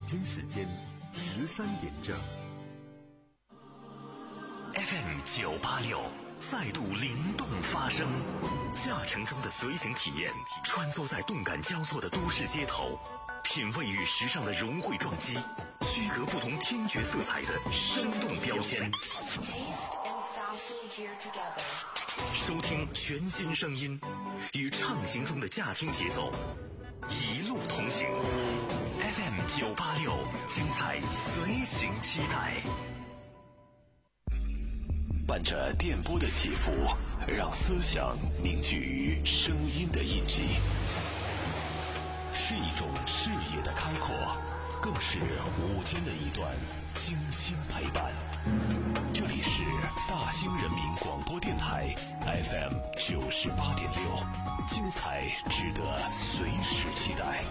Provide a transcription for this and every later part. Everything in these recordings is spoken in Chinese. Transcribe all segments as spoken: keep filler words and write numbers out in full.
京时间十三点整。 F M 九八六再度灵动发声，驾乘中的随行体验，穿梭在动感交错的都市街头，品味与时尚的融汇撞击，区隔不同听觉色彩的生动标签。收听全新声音，与畅行中的驾听节奏，一路同行。F M 九八六，精彩随行期待。 伴着电波的起伏，让思想凝聚于声音的印记，是一种视野的开阔，更是午间的一段精心陪伴。这里是大兴人民广播电台 F M 九十八点六，精彩值得随时期待。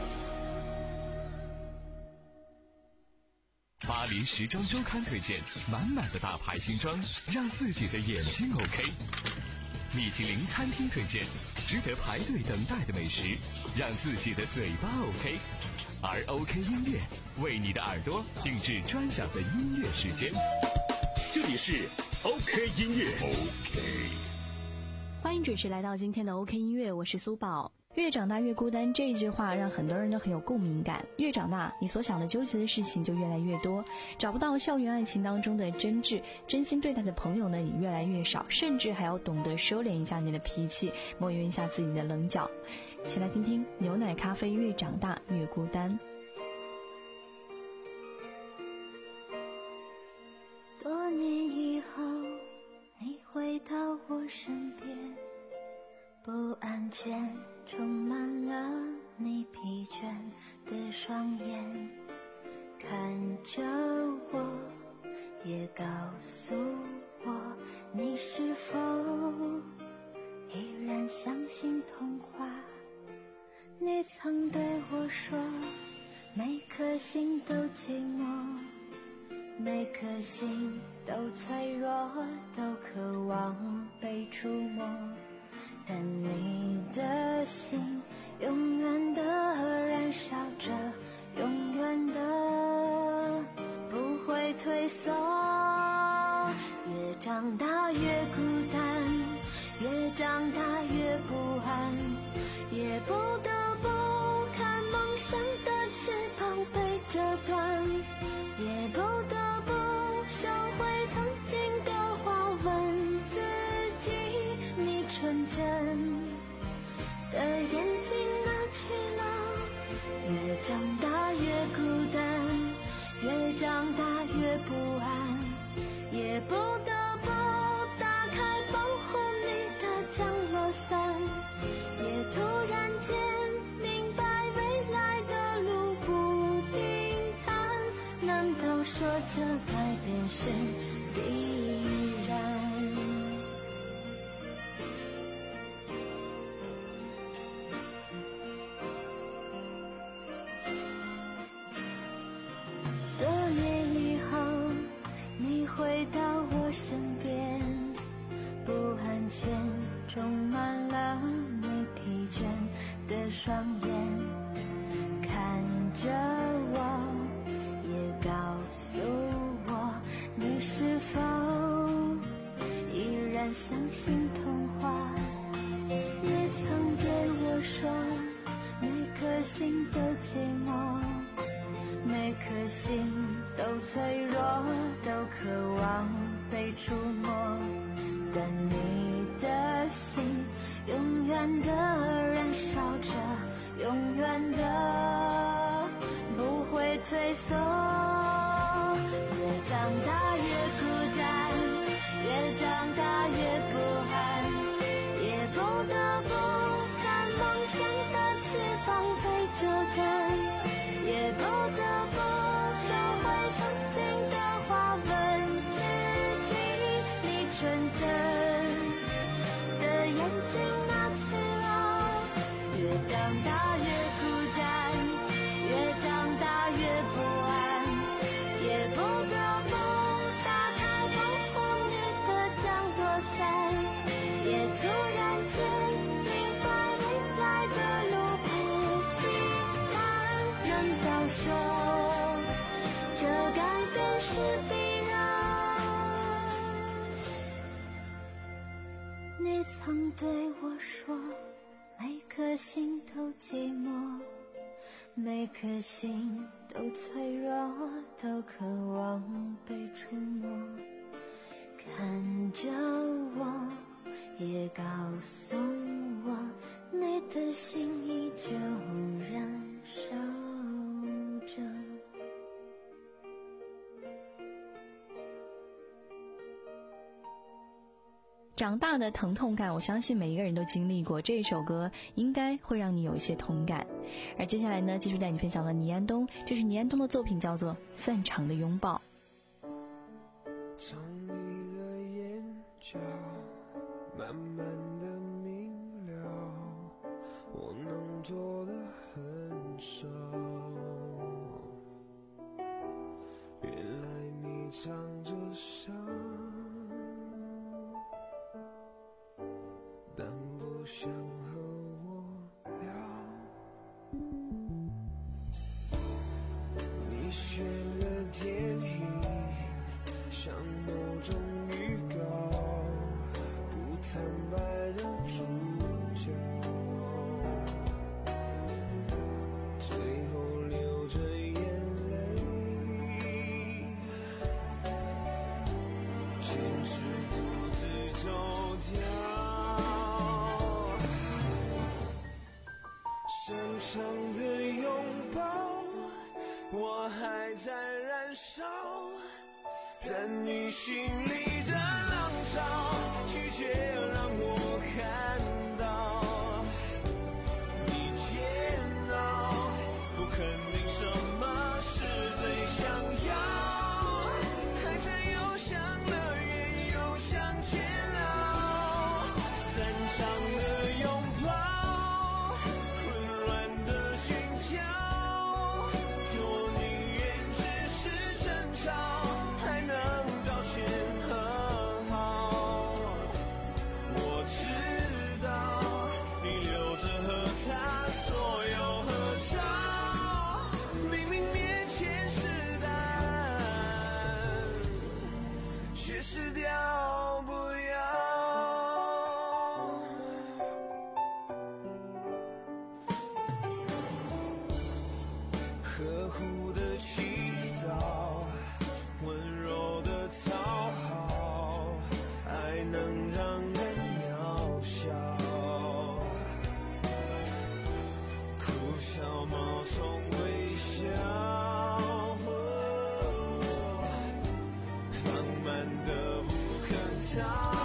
巴黎时装周刊推荐满满的大牌新装，让自己的眼睛 OK。米其林餐厅推荐值得排队等待的美食，让自己的嘴巴 OK。而 OK 音乐为你的耳朵定制专享的音乐时间。 这里是 OK 音乐 OK， 欢迎准时来到今天的 OK 音乐，我是苏宝。越长大越孤单，这一句话让很多人都很有共鸣感。越长大，你所想的纠结的事情就越来越多，找不到校园爱情当中的真挚，真心对待的朋友呢也越来越少，甚至还要懂得收敛一下你的脾气，磨圆一下自己的棱角。先来听听牛奶咖啡，越长大越孤单。 多年以后，你回到我身边，不安全充满了你疲倦的双眼，看着我，也告诉我，你是否依然相信童话？你曾对我说，每颗心都寂寞，每颗心都脆弱，都渴望被触摸，但你的心永远的燃烧着，永远的不会退缩。越长大越孤单，越长大越不安，也不得不看梦想的翅膀被折断，也不得不收回曾经的话，问自己，你纯真的眼睛哪去了？越长大越孤单，越长大越不安，也不得不打开保护你的降落伞，也突然间明白未来的路不平坦，难道说这改变是必然？多年以后，你回到我身边，不安全充满了你疲倦的双眼，看着我，也告诉我，你是否依然相信童话？你曾对我说，每颗心都寂寞，每颗心都脆弱，都渴望被触摸，但你的心永远的燃烧着，永远的不会退缩。越长大越孤单，越长大越不安，也不得不看梦想的翅膀被折断，也不得不收回曾经的话，问自己，你纯真的眼睛哪去了？越长大越孤单，越长大越不安，也不得不每颗心都脆弱，都渴望被触摸。看着我，也告诉我，你的心依旧燃烧着。 长大的疼痛感，我相信每一个人都经历过，这首歌应该会让你有一些同感。而接下来呢，继续带你分享了倪安东，这是倪安东的作品，叫做《散场的拥抱》。 从你的眼角慢慢的明了，我能做的很少，原来你藏着伤，但不想和我聊。你选了电影，像某种预告，不坦白的主角，最后流着眼泪，坚持独自走掉。深长的拥抱，我还在燃烧，但你心里的浪潮，拒绝让我看到。你煎熬，不肯定什么是最想要，还在又想乐园，又想煎熬。散场的拥抱，混乱的心跳，多宁愿只是争吵，还能道歉和好。我知道你留着和他所有合照，明明面前是答案，却失掉不要。呵护的祈祷，温柔的讨好，爱能让人渺小。哭笑冒充微笑，浪漫的不肯逃。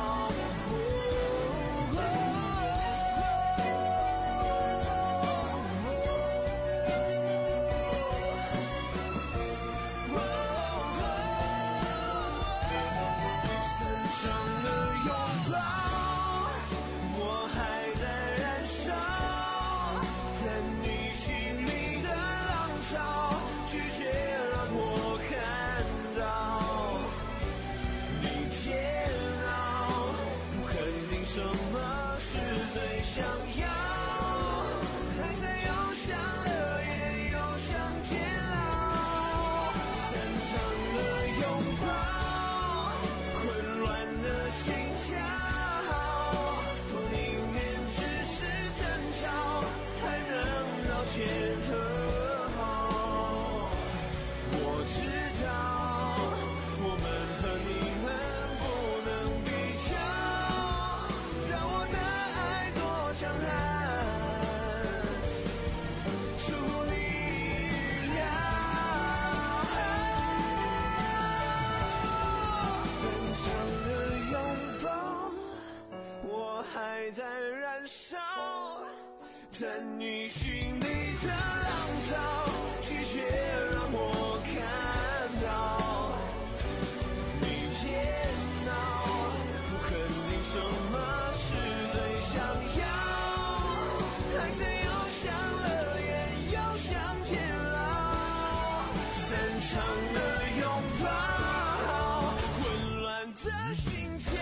还在燃烧，但你心里的浪潮，拒绝让我看到。你煎熬，不肯定什么是最想要，还在又想乐园，又想煎熬。散场的拥抱，混乱的心跳，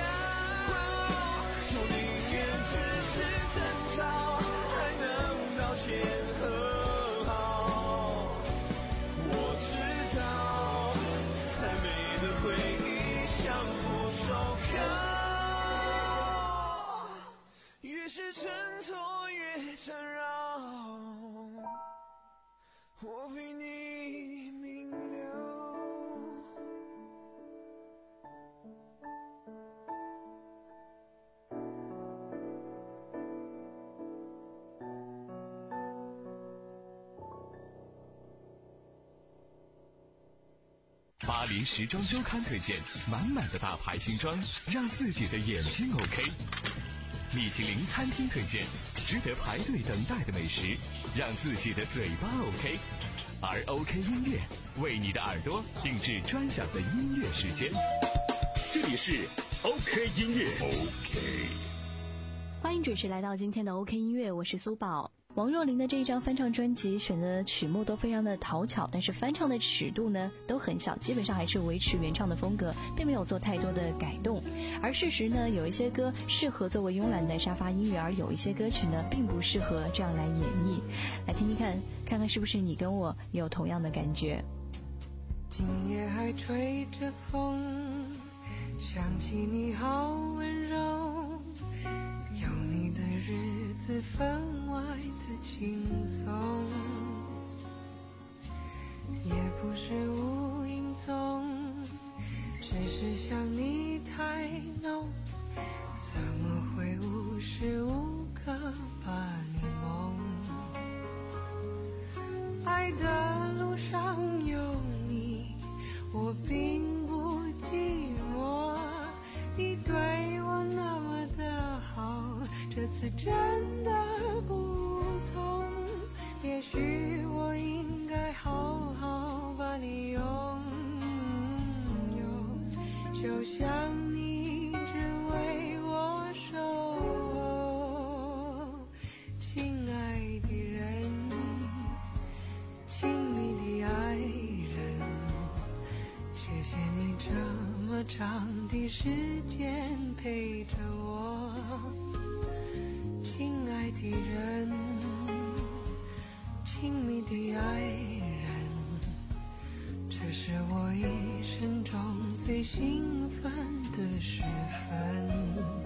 只是争吵，还能道歉和好。我知道，再美的回忆相互收靠，越是挣脱越缠绕， 巴黎时装周刊推荐满满的大牌新装，让自己的眼睛 OK。米其林餐厅推荐值得排队等待的美食，让自己的嘴巴 OK。而 OK 音乐为你的耳朵定制专享的音乐时间。 这里是 OK 音乐 OK。 欢迎准时来到今天的 OK 音乐，我是苏宝。王若琳的这一张翻唱专辑选的曲目都非常的讨巧，但是翻唱的尺度呢都很小，基本上还是维持原唱的风格，并没有做太多的改动。而事实呢，有一些歌适合作为慵懒的沙发音乐，而有一些歌曲呢并不适合这样来演绎。来听听看，看看是不是你跟我有同样的感觉。 今夜还吹着风，想起你好温柔，有你的日子分外的轻松，也不是无影踪，只是想你太浓，怎么会无时无刻把你梦？爱的路上有你，我并不寂寞，你对我那么的好，这次真的不同，也许我应该好好把你拥有，就像你只为我守候。亲爱的人，亲密的爱人，谢谢你这么长的时间陪着我。亲爱的人，亲密的爱人，这是我一生中最兴奋的时分。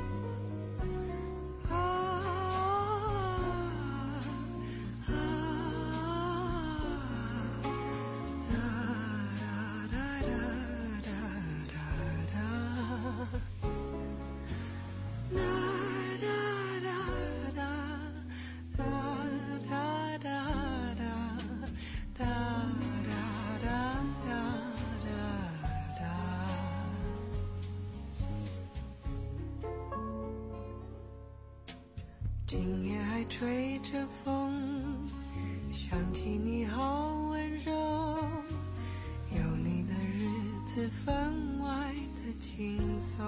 今夜还吹着风，想起你好温柔，有你的日子分外的轻松，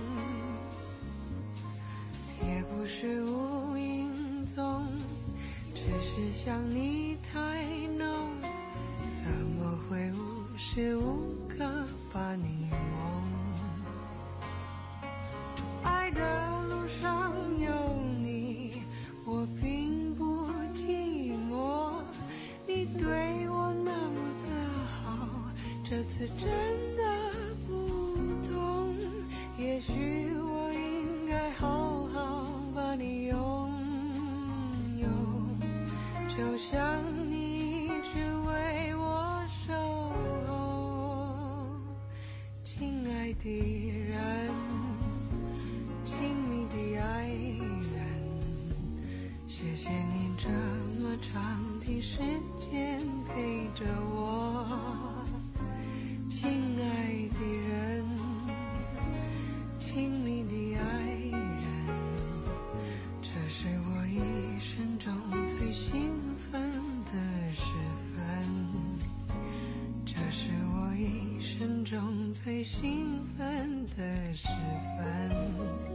也不是无影踪，只是想你太浓，怎么会无时无刻把你梦？爱的路上有你，我并不寂寞，你对我那么的好，这次真的不同，也许我应该好好把你拥有，就像你只为我守候。亲爱的人，亲密的爱人，谢谢你这么长的时间陪着我。亲爱的人，亲密的爱人，这是我一生中最兴奋的时分，这是我一生中最兴奋的时分。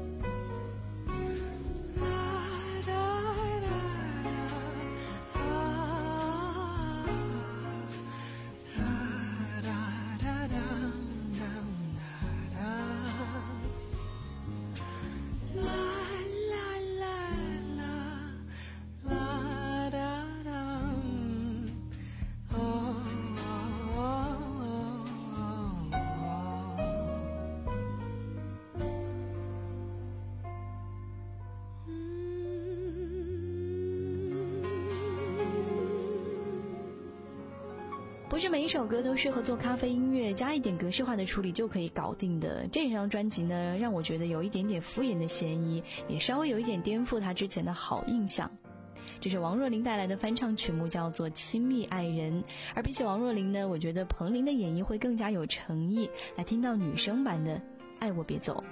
不是每一首歌都适合做咖啡音乐，加一点格式化的处理就可以搞定的。这张专辑呢，让我觉得有一点点敷衍的嫌疑，也稍微有一点颠覆他之前的好印象。 这是王若琳带来的翻唱曲目，叫做《亲密爱人》。而比起王若琳呢，我觉得彭羚的演绎会更加有诚意。来听到女生版的《爱我别走》。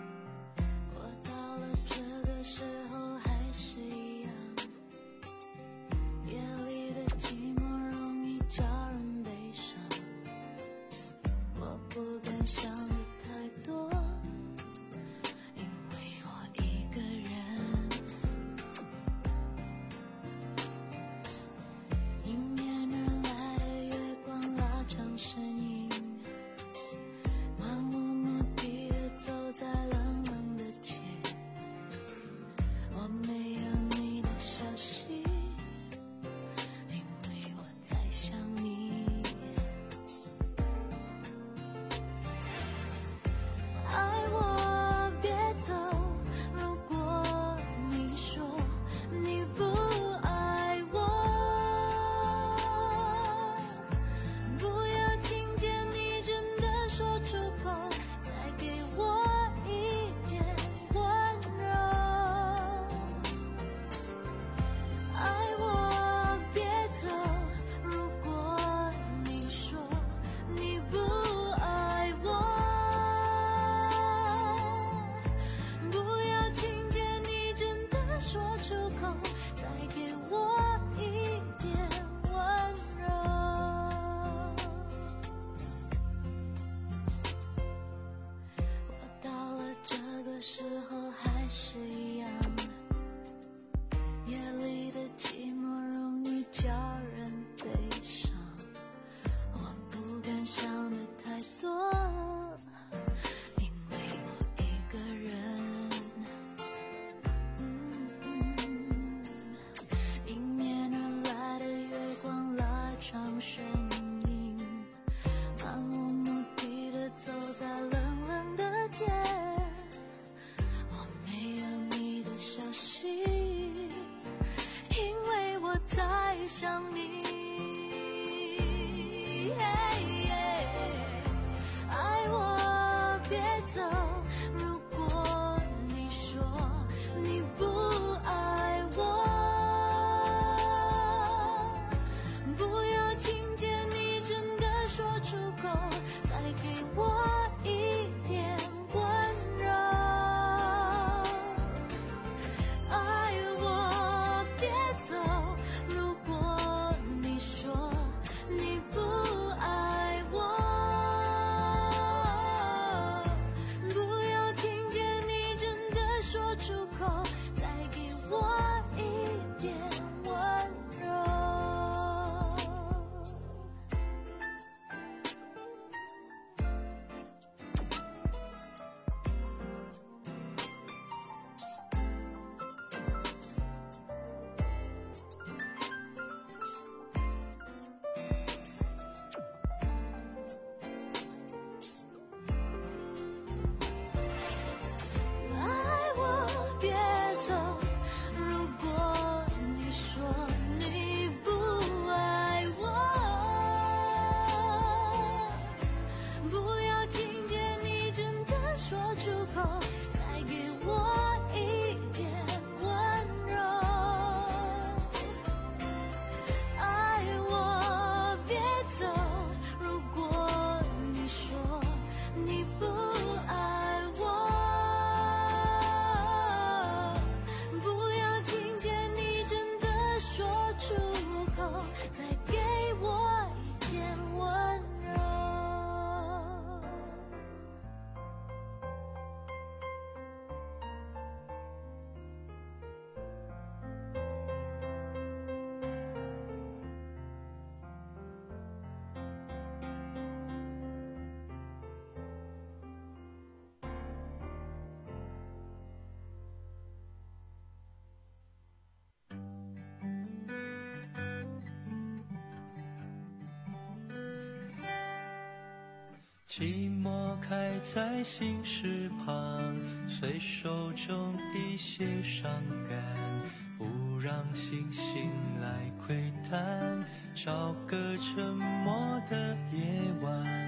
寂寞开在心事旁，随手中一些伤感，不让星星来窥探，找个沉默的夜晚，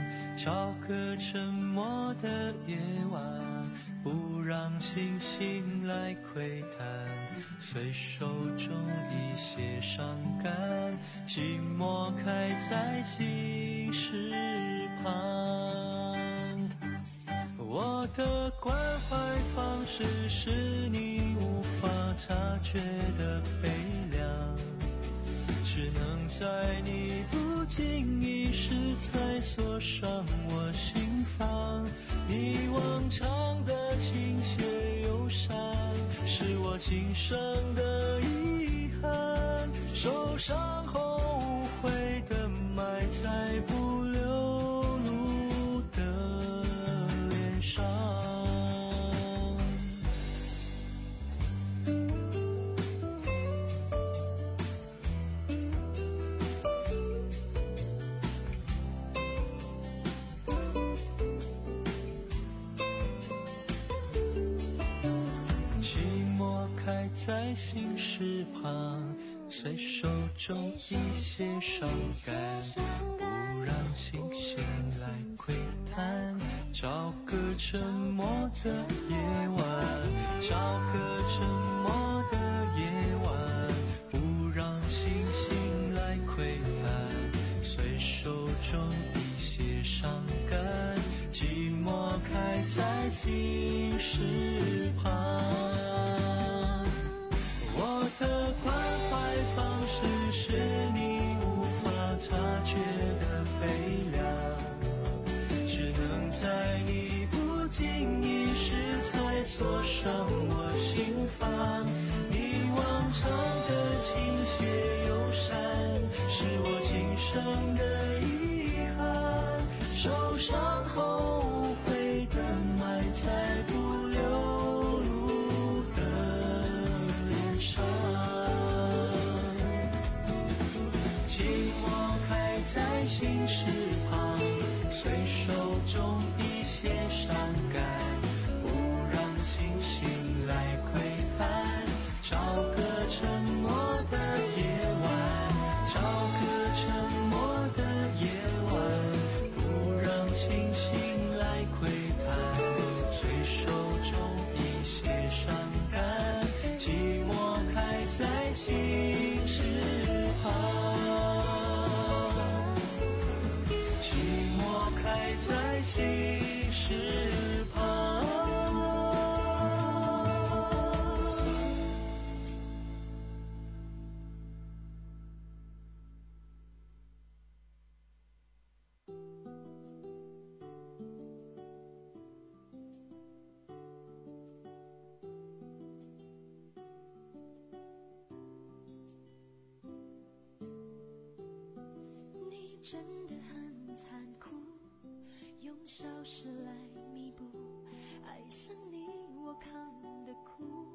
找个沉默的夜晚，不让星星来窥探，随手种一些伤感，寂寞开在心事旁。我的关怀方式是你无法察觉的悲凉，只能在你不经意时才锁上我心房。你往常的亲切友善，是我今生的遗憾，受伤后无悔的埋在不流露的脸上。在心事旁，随手种一些伤感，不让星星来窥探，找个沉默的夜晚，找个沉默的夜晚，不让星星来窥探，随手种一些伤感，寂寞开在心事旁。我的关怀方式是你无法察觉的悲凉，只能在你不经意时才锁上我心房。你往常的亲切友善，是我今生的遗憾，受伤后无悔的埋在不流露的脸上。寂寞开在心事旁，随手种一些伤感，不让星星来窥探，找个沉默的夜晚，找个沉默的夜晚，不让星星来窥探，随手种一些伤感，寂寞开在心事旁。在心事旁。 你真的很残酷，用消失来弥补爱上你我扛的苦，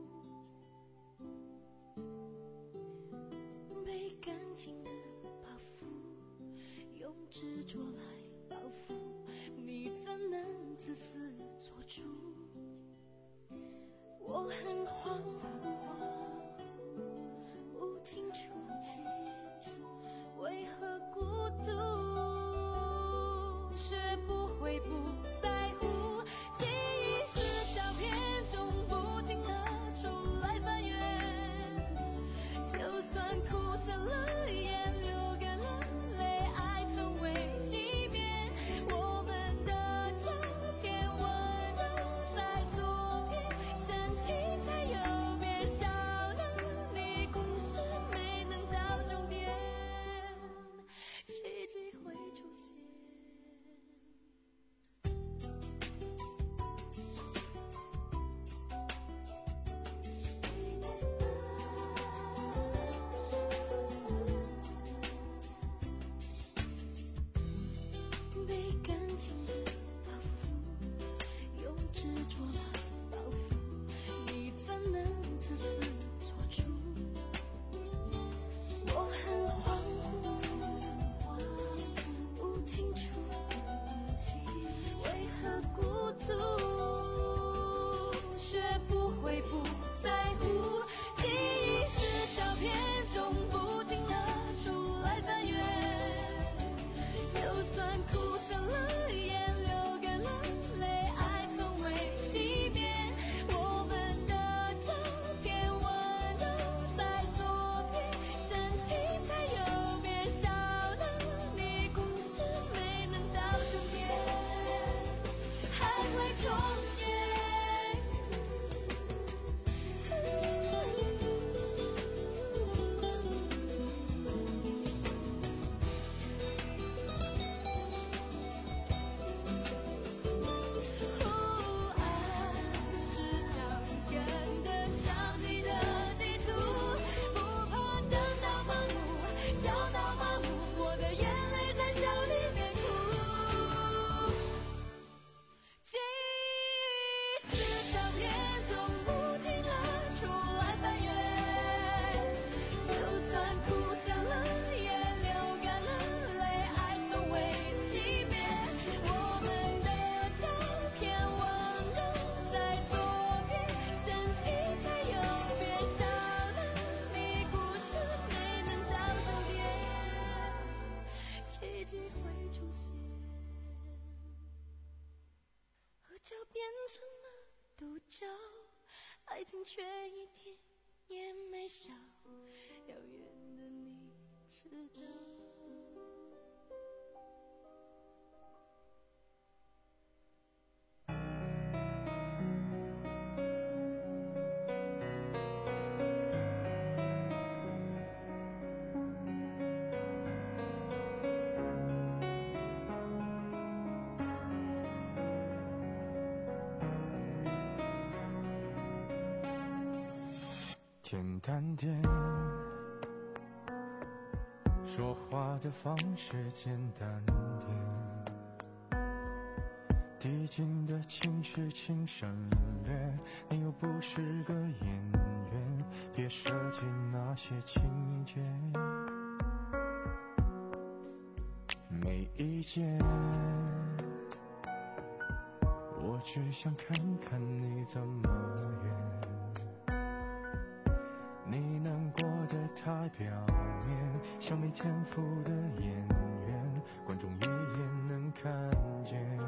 被感情的包袱用执着来报复，你怎能自私做主？我很恍惚，不清楚为何孤独，却不会不在乎，记忆是照片中不停地重来翻阅，就算哭成了眼，流干了泪，爱从未熄灭，我们的照片温柔在左边，深情在右边，少了你故事没能到终点，奇迹会出现。被感情的包袱用执着来报复，你怎能自私做主？我很恍惚，不清楚为何孤独，却不会不在乎，记忆是照片中不停地重来翻阅，就算哭成了眼， 成了独角，爱情却一天也没少，遥远的你知道。 简单点，说话的方式简单点，递进的情绪请省略，你又不是个演员，别设计那些情节。没意见，我只想看看你怎么圆，你难过的太表面，像没天赋的演员，观众一眼能看见。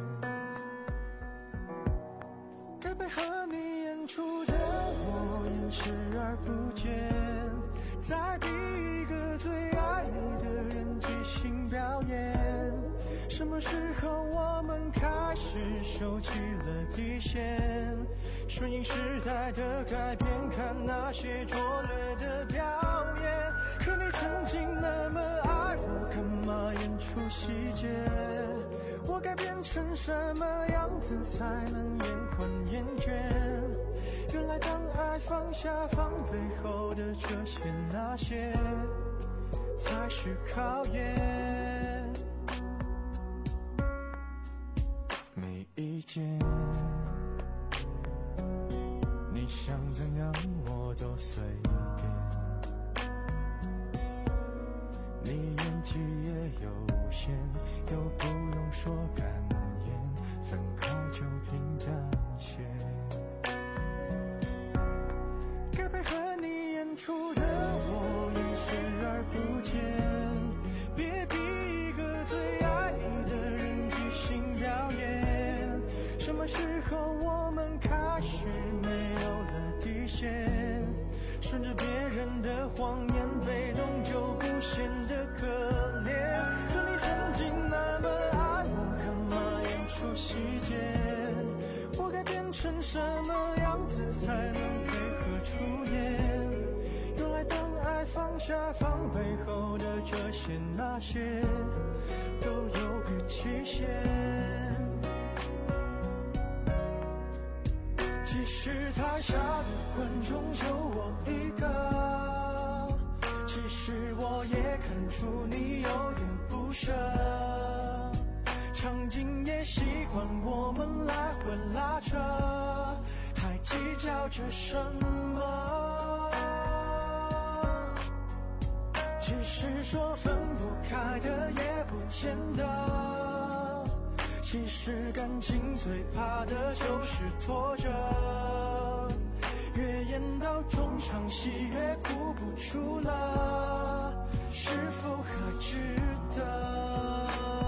该配合你演出的我演视而不见，再逼一个最爱你的人即兴表演。什么时候我们开始收起了底线，顺应时代的改变，看那些拙劣的表演。可你曾经那么爱我，干嘛演出细节？我该变成什么样子才能延缓厌倦？原来当爱放下放背后的这些那些才是考验。没意见，你想怎样我都随便，你演技也有限，又不用说感言，分开就平淡些。该配合你演出的我演视而不见，别逼一个最爱你的人即兴表演。什么时候我们开始没有了底线，顺着别人的谎言，被动就不显得可怜。可你曾经那么爱我，干嘛演出细节？我该变成什么样子才能配合出演？原来当爱放下放背后的这些那些都有个期限。其实台下的观众就我一个，其实我也看出你有点不舍，场景也习惯我们来回拉扯，还计较着什么？其实说分不开的也不见得，其实感情最怕的就是拖着，越演到中场戏越哭不出了，是否还值得？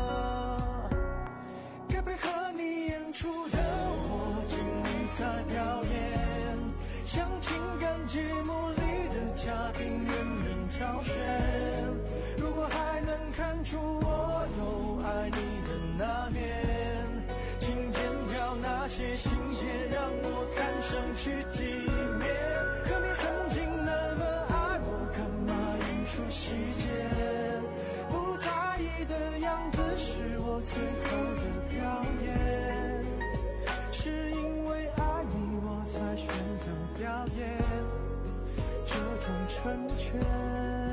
该配合你演出的我尽力在表演，像情感节目里的嘉宾任人挑选。如果还能看出我有爱你的那面，请剪掉那些情节，让我看上去体面。可你曾经那么爱我，干嘛演出细节？不在意的样子是我最后的表演，是因为爱你我才选择表演这种成全。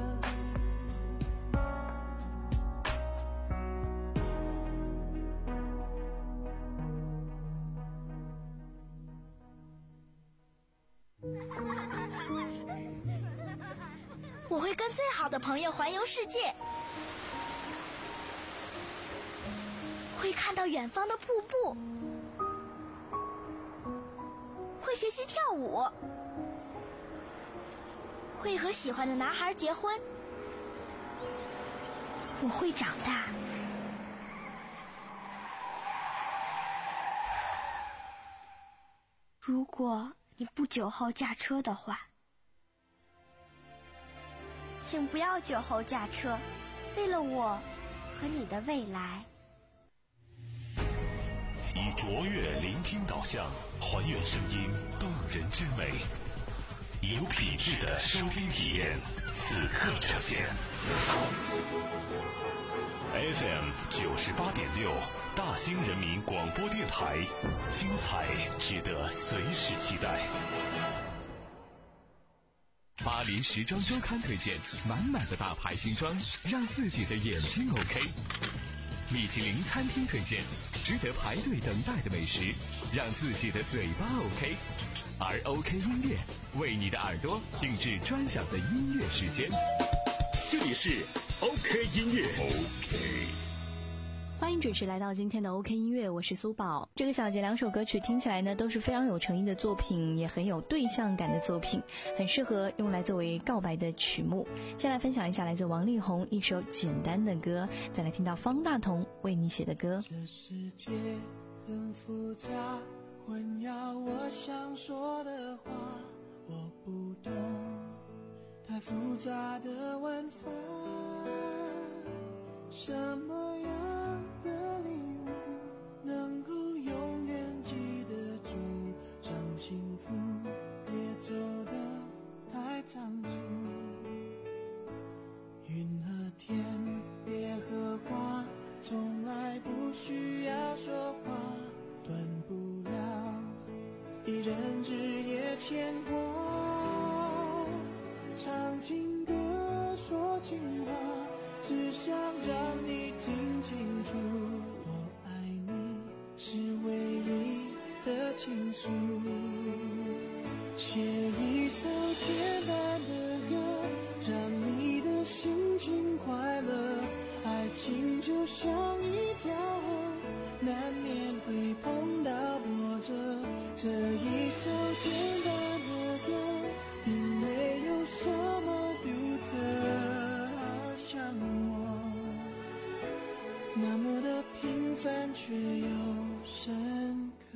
我会跟最好的朋友环游世界，会看到远方的瀑布，会学习跳舞，会和喜欢的男孩结婚。我会长大， 如果你不酒后驾车的话，请不要酒后驾车，为了我和你的未来。 以卓越聆听导向，还原声音动人之美，以有品质的收听体验，此刻呈现。F M 九十八点六，大兴人民广播电台，精彩值得随时期待。 巴黎时装周刊推荐，满满的大牌新装，让自己的眼睛 OK。米其林餐厅推荐，值得排队等待的美食，让自己的嘴巴 OK。而 OK 音乐为你的耳朵定制专享的音乐时间。 这里是 OK 音乐 OK。 欢迎准时来到今天的 OK 音乐，我是苏宝。这个小节两首歌曲听起来呢都是非常有诚意的作品，也很有对象感的作品，很适合用来作为告白的曲目。先来分享一下来自王力宏一首简单的歌，再来听到方大同为你写的歌。 这世界很复杂，混淆我想说的话，我不懂太复杂的玩法，什么样的礼物能够永远记得住，让幸福别走得太仓促。云和天，别和花，从来不需要说话，断不了一人日夜牵挂。唱情歌，说情话，只想让你听清楚，我爱你是唯一的倾诉。写一首简单的歌，让你的心情快乐。爱情就像一条河，难免会碰到波折。这一首简单的歌，并没有什么独特，好像我那么的平凡却又深刻。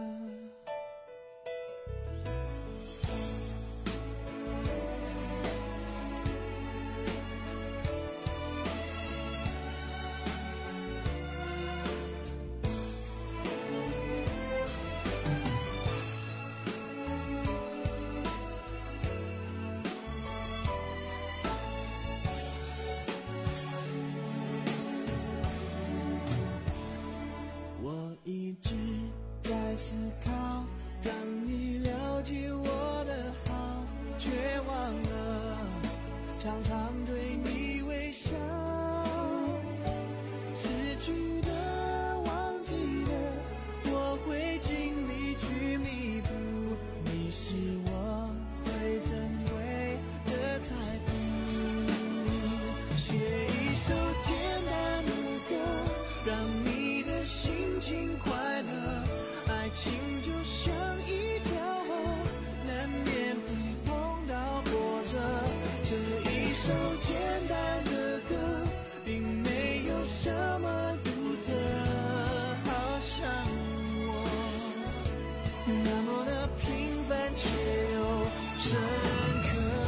我一直在思考，让你了解我的好，却忘了常常对你微笑。失去的，忘记的，我会尽力去弥补。你是我最珍贵的财富。写一首简单的歌，让你的心情快乐。爱情就像一条河，难免会碰到波折。这一首简单的歌，并没有什么独特，好像我那么的平凡却又深刻。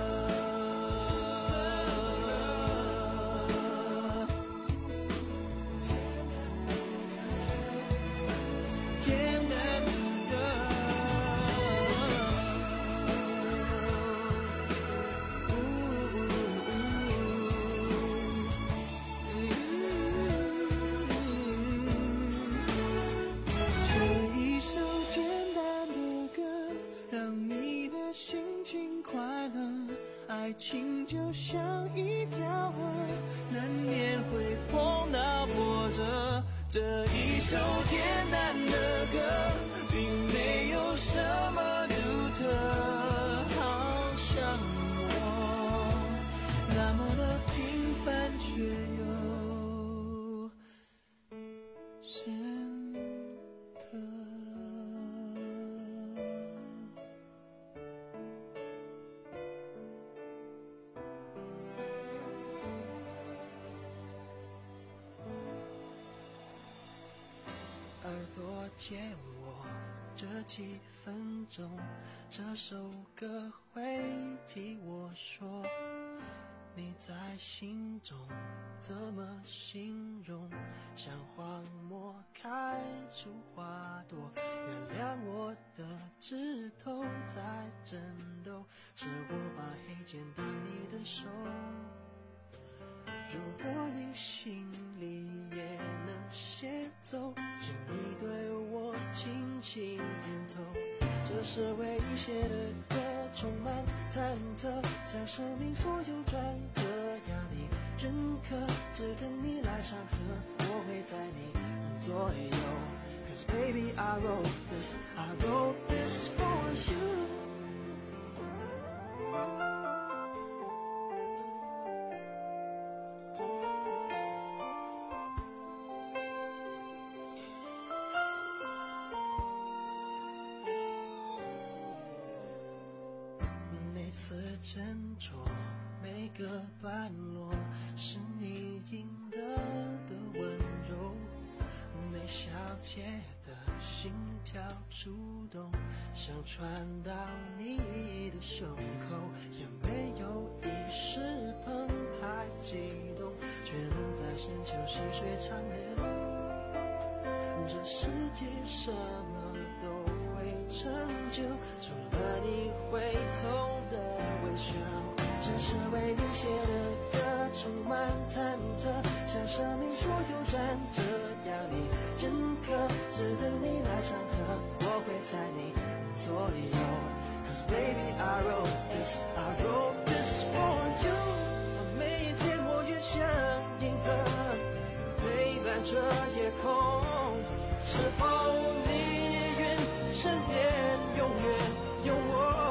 爱情就像一条河，难免会碰到波折。这一首简单的歌，并没有什么独特，好像我那么的平凡却又深刻。耳朵借我这几分钟，这首歌会替我说，你在心中怎么形容？像荒漠开出花朵，原谅我的指头在震动，是我把黑键当你的手。如果你心里也能写走，请你对我轻轻点头。这是为你写的歌，充满忐忑，像生命所有转折，要你认可，只等你来唱和，我会在你左右。Cause baby I wrote this, I wrote this for you。每次斟酌每个段落，是你赢得的温柔，每小节的心跳触动，想传到你的胸口，也没有一时澎湃激动，却能在深秋细水长流。这世界什么都会成就，除了你会痛的微笑。这是为你写的歌，充满忐忑，像生命所有转折，要你认可，只等你来唱和，我会在你左右。Cause baby I wrote this, I wrote this for you。 每一天我越像银河，陪伴着夜空，是否你也愿身边永远有我？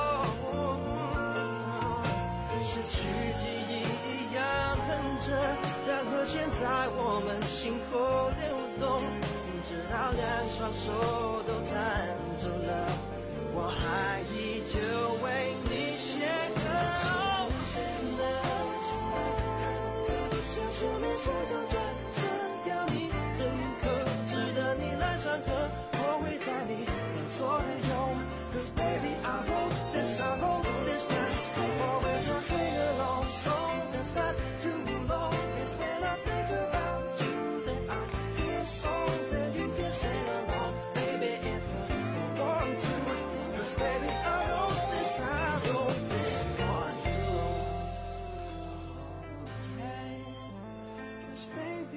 失去记忆一样哼着，然而现在我们心口流动，直到两双手都弹走了，我还依旧为你写歌。像生命所有转折，要你认可，值得你来唱和，我会在你的左右。Cause baby I wrote this, I wrote this, this always I sing along song that's not too long. It's when I think about you that I hear songs and you can sing along, baby if you want to. Cause baby I wrote this, I wrote this for you. Yeah. Cause baby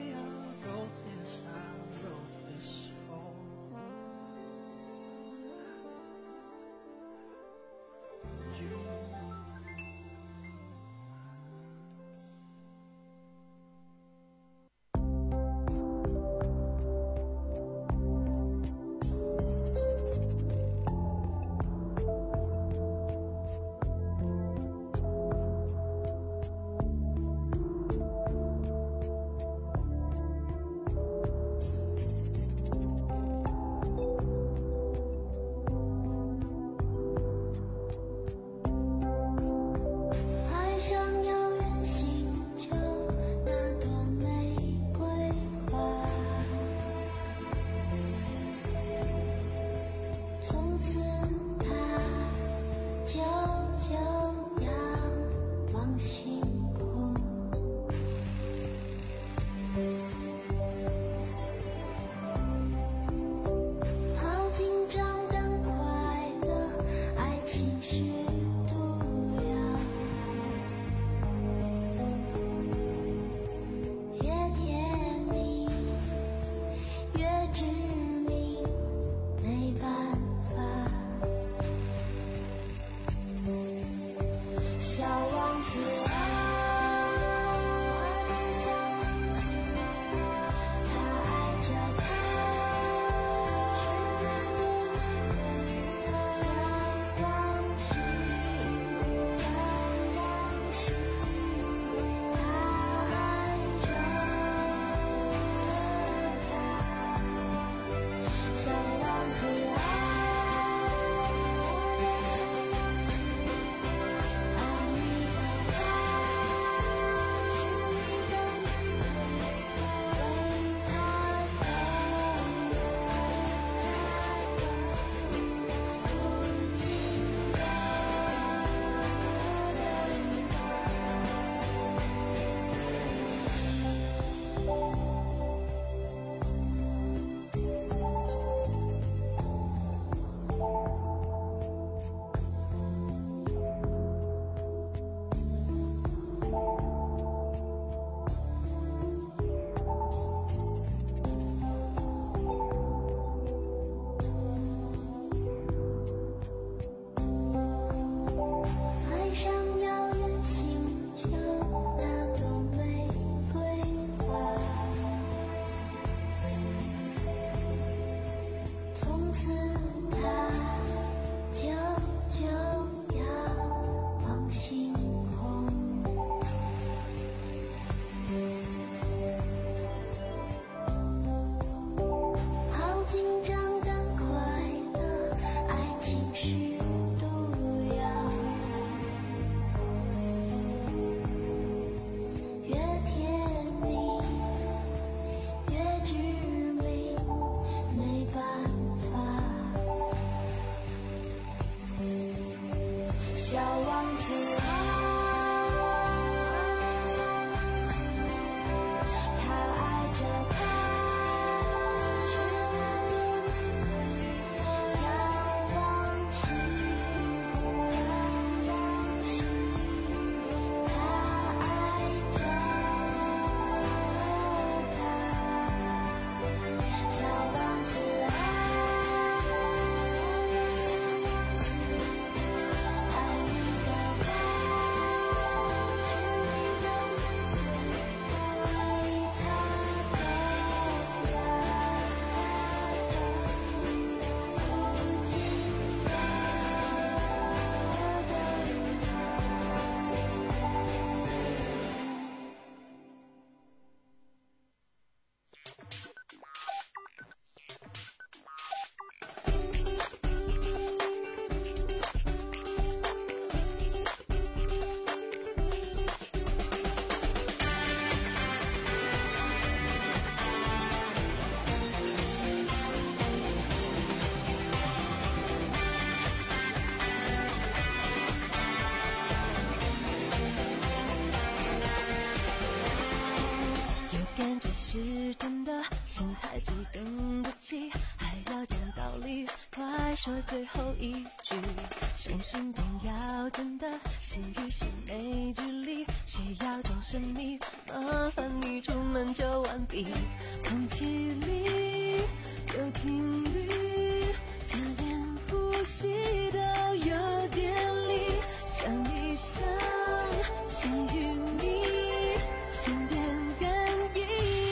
真的心太急等不起，还要讲道理，快说最后一句。心心点要真的，心与心没距离，谁要装神秘，麻烦你出门就完毕。空气里有频率，就连呼吸都有点力，想一想谁与你心电感应。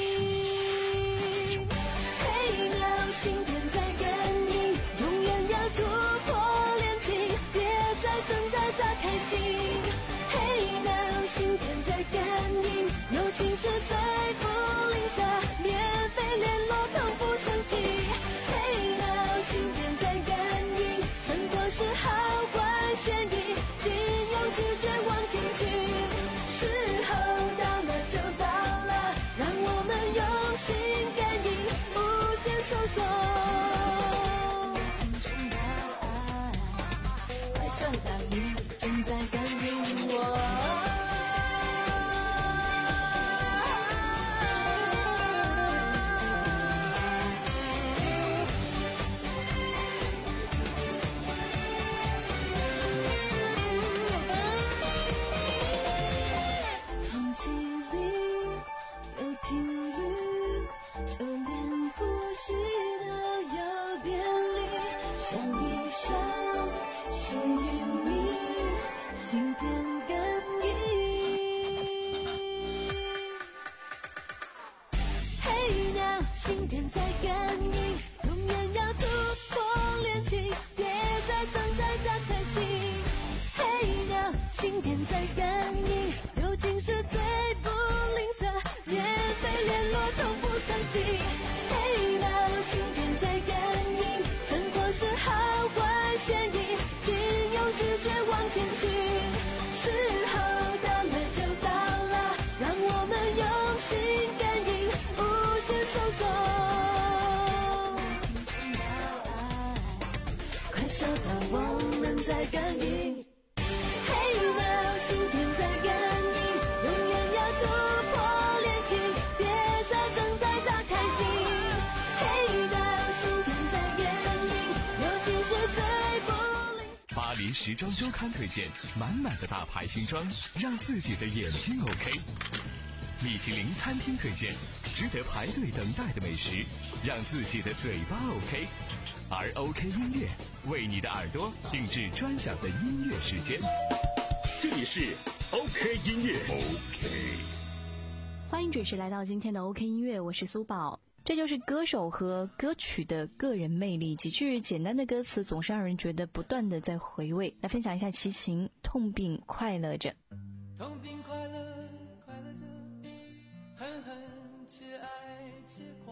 嘿，now心电在感应，永远要突破恋情，别再等待他开心。嘿，now心电在感应，友情是最不吝啬，免费联络同步升级。嘿，now心电在感应，生活是好坏悬疑，请用直觉往前去。时候到了就到了，让我们用心感应，无限搜索。青春到爱，快上大雨，正在感应我。空气里有频率，就连呼吸都有点力，想一想谁与你心电感应。嘿，now心电在感应，永远要突破恋情，别再等待他开心。嘿，now心电在感应，友情是最不吝啬，免费联络同步升级。嘿，now心电在感应，生活是好坏悬疑，请用直觉往前去。时候到了就到了，让我们用心感应，无限搜索。青春到爱，快收到我们在感应。嘿，now心电在感应，永远要突破恋情，别再等待他开心。嘿，now心电在感应，友情是最不吝啬。 巴黎时装周刊推荐满满的大牌新装，让自己的眼睛 OK。米其林餐厅推荐值得排队等待的美食，让自己的嘴巴 OK。而 OK 音乐为你的耳朵定制专享的音乐时间。 这里是 OK 音乐 OK。 欢迎准时来到今天的 OK 音乐，我是苏宝。这就是歌手和歌曲的个人魅力，几句简单的歌词总是让人觉得不断的在回味。来分享一下齐秦，痛并快乐着。 痛并快乐，快乐着，恨恨且爱且狂。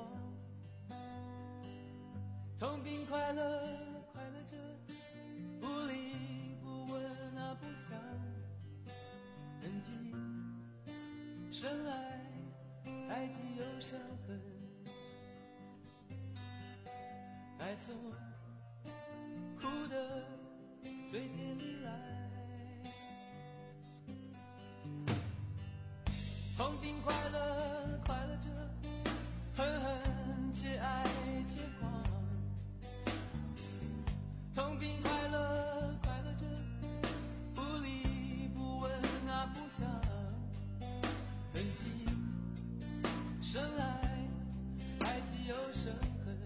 痛并快乐，快乐着，不离不问啊不想，痕迹深爱，爱既有伤痕，爱从哭的嘴甜里来。痛并快乐，快乐着，恨恨且爱且狂。痛并快乐，快乐着，不离不问啊不想，痕迹深爱，爱既有伤痕，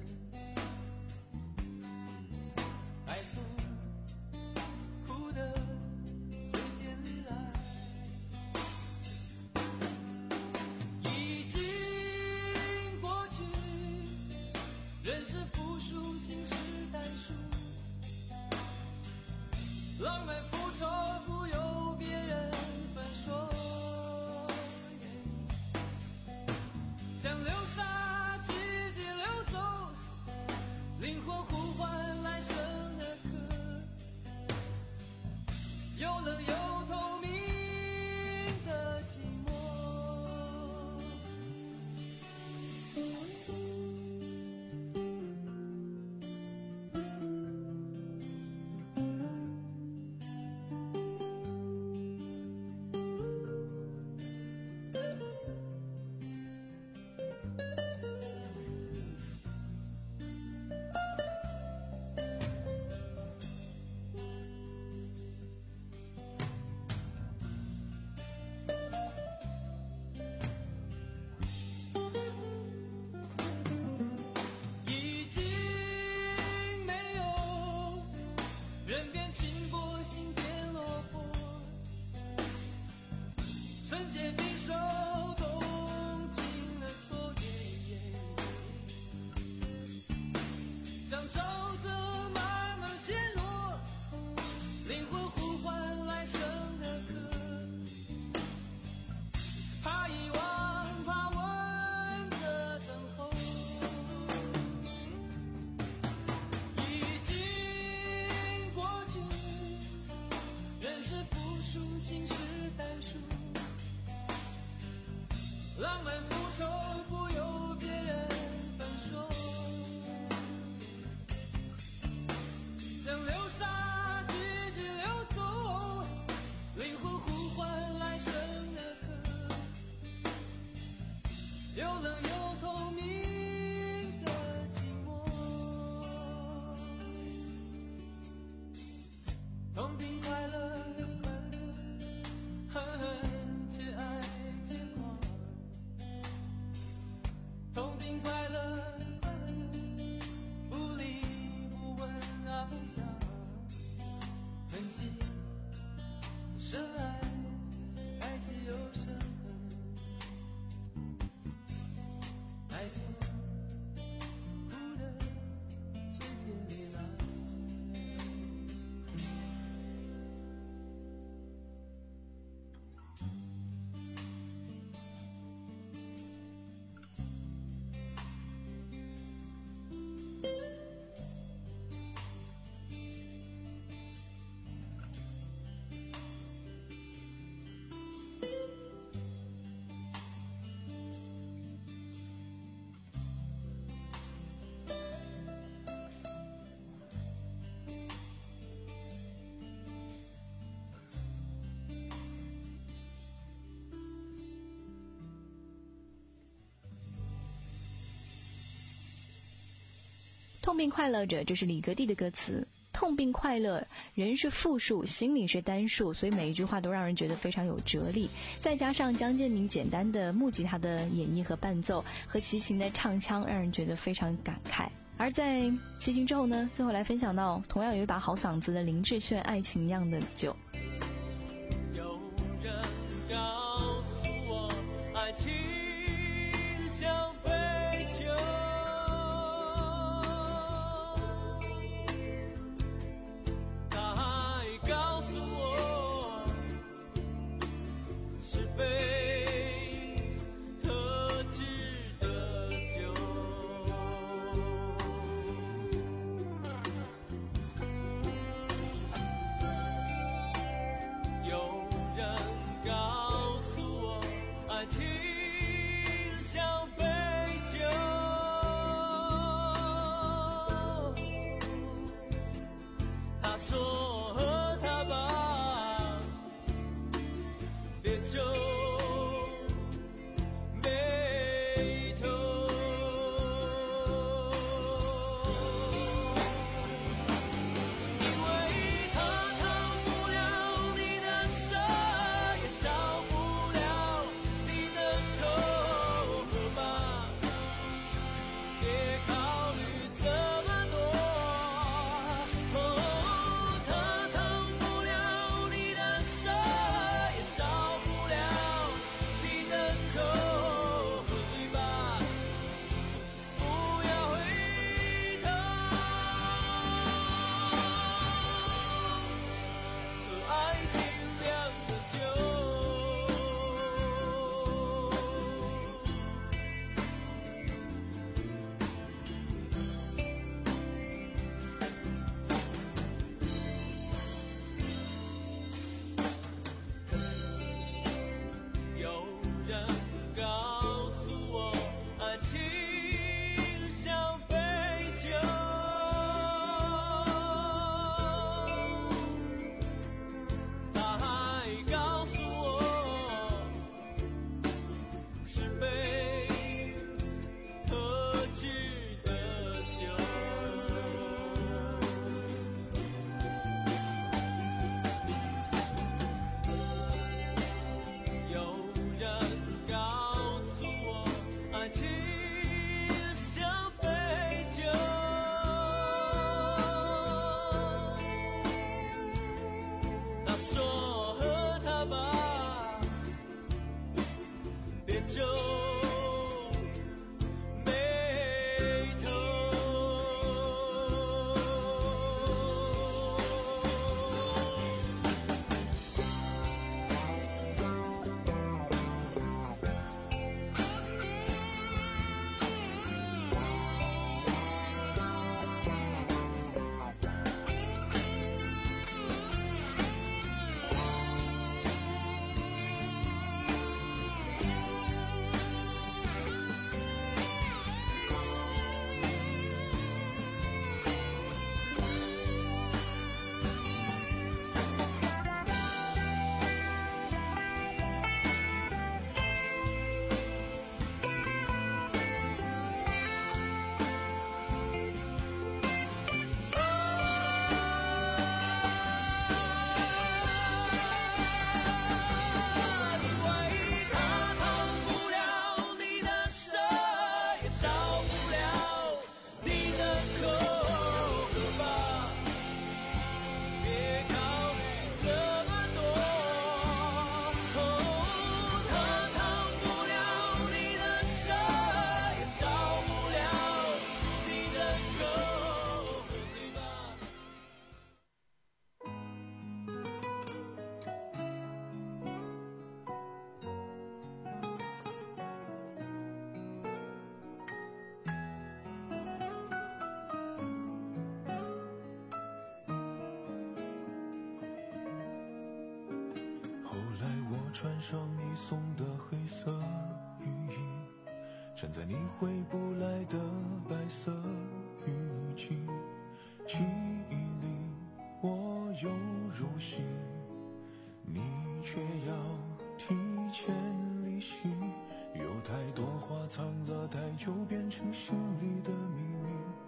爱从哭的嘴甜里来。已经过去，人是复数，心是单数，浪漫复仇不由别人分说，像流沙季节流走，灵魂呼唤来生的歌，有冷有透明的寂寞。 痛并快乐着，这是李格弟的歌词。痛并快乐，人是复数，心理是单数，所以每一句话都让人觉得非常有哲理。再加上江建明简单的木吉他的演绎和伴奏，和齐秦的唱腔，让人觉得非常感慨。而在齐秦之后呢，最后来分享到同样有一把好嗓子的林志炫《爱情一样的酒》。 有人告诉我，爱情像杯酒，他还告诉我是杯特制的酒。有人告诉我，爱情像杯酒，他说和他吧，别皱眉头，因为他烫不了你的舌，也烧不了你的口，喝吧，别考虑这么多。哦，他烫不了你的舌，也烧不了你的口，喝醉吧，不要回头。和爱情酿的酒。有人告诉我，爱情像杯酒，他还告诉我是杯特制的酒。有人告诉我，爱情像杯酒，他说和他吧，别皱眉头。 穿上你送的黑色雨衣，站在你回不来的白色雨季，记忆里我又入戏，你却要提前离席，有太多话藏了太久，变成心里的秘密，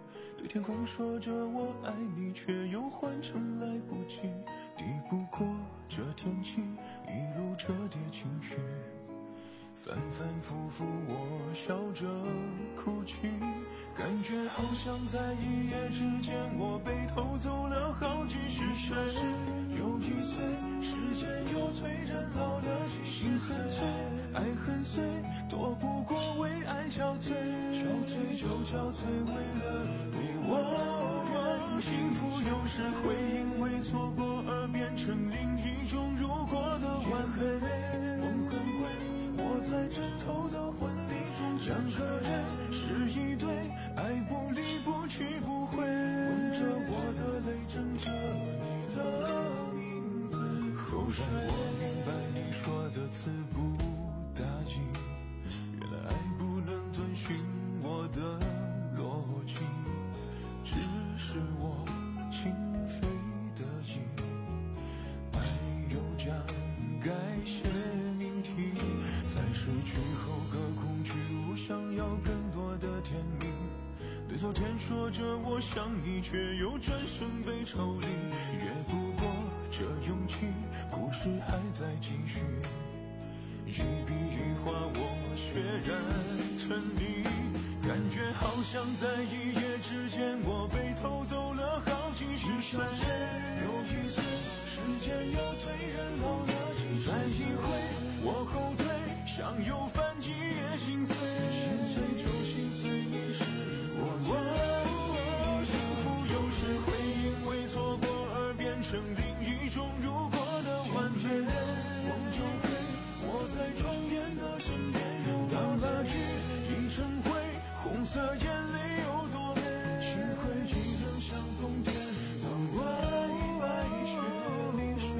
对天空说着我爱你，却又换成来不及。抵不过这天气，一路折叠情绪，反反复复我笑着哭泣，感觉好像在一夜之间我被偷走了好几十岁。又一岁，时间又催人老了几十岁。心很碎，爱很碎，躲不过为爱憔悴，憔悴就憔悴为了你我。幸福有时会因为错过而变成另一种如果的完美。梦很贵，我在枕头的婚礼中，两个人是一对，爱不离不去不回，吻着我的泪，枕着你的名字。后来我明白你说的词不打紧，原来爱不能遵循我的逻辑，只是我情非得已，爱有这样改写命题，在失去后隔空虚无，想要更多的甜蜜。对昨天说着我想你，却又转身被抽离。越不过这勇气，故事还在继续，一笔一画我血染成泥，感觉好像在一夜之间我被偷走了好几十岁。又一岁，时间又催人老了几岁。再一回我后退，想又翻几页心碎。心碎就心碎，你是我的。幸福有时会因为错过而变成另一种如果的完美。梦就黑，我在窗边的枕边，当蜡炬已成灰，红色眼泪有多美，心灰意冷像冬天，当白白雪里睡。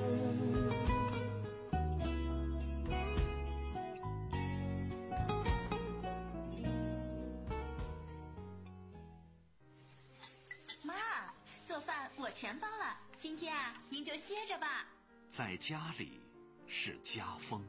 妈，做饭我全包了，今天啊，您就歇着吧。 在家里是家风。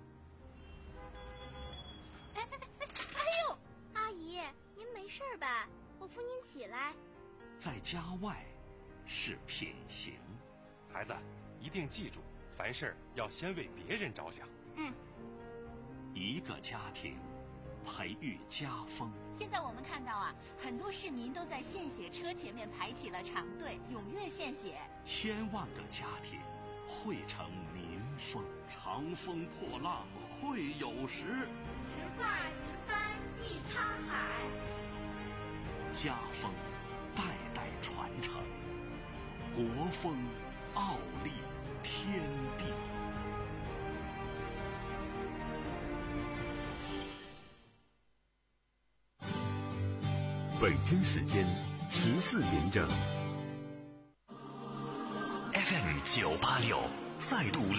哎哎哎哎呦，阿姨，您没事吧？我扶您起来。 在家外是品行。 孩子，一定记住，凡事要先为别人着想。 嗯。 一个家庭培育家风。 现在我们看到啊，很多市民都在献血车前面排起了长队，踊跃献血。 千万个家庭汇成民风。长风破浪会有时， 直挂云帆济沧海。 家风代代传承，国风傲立天地。 北京时间十四点整。 F M 九八六再度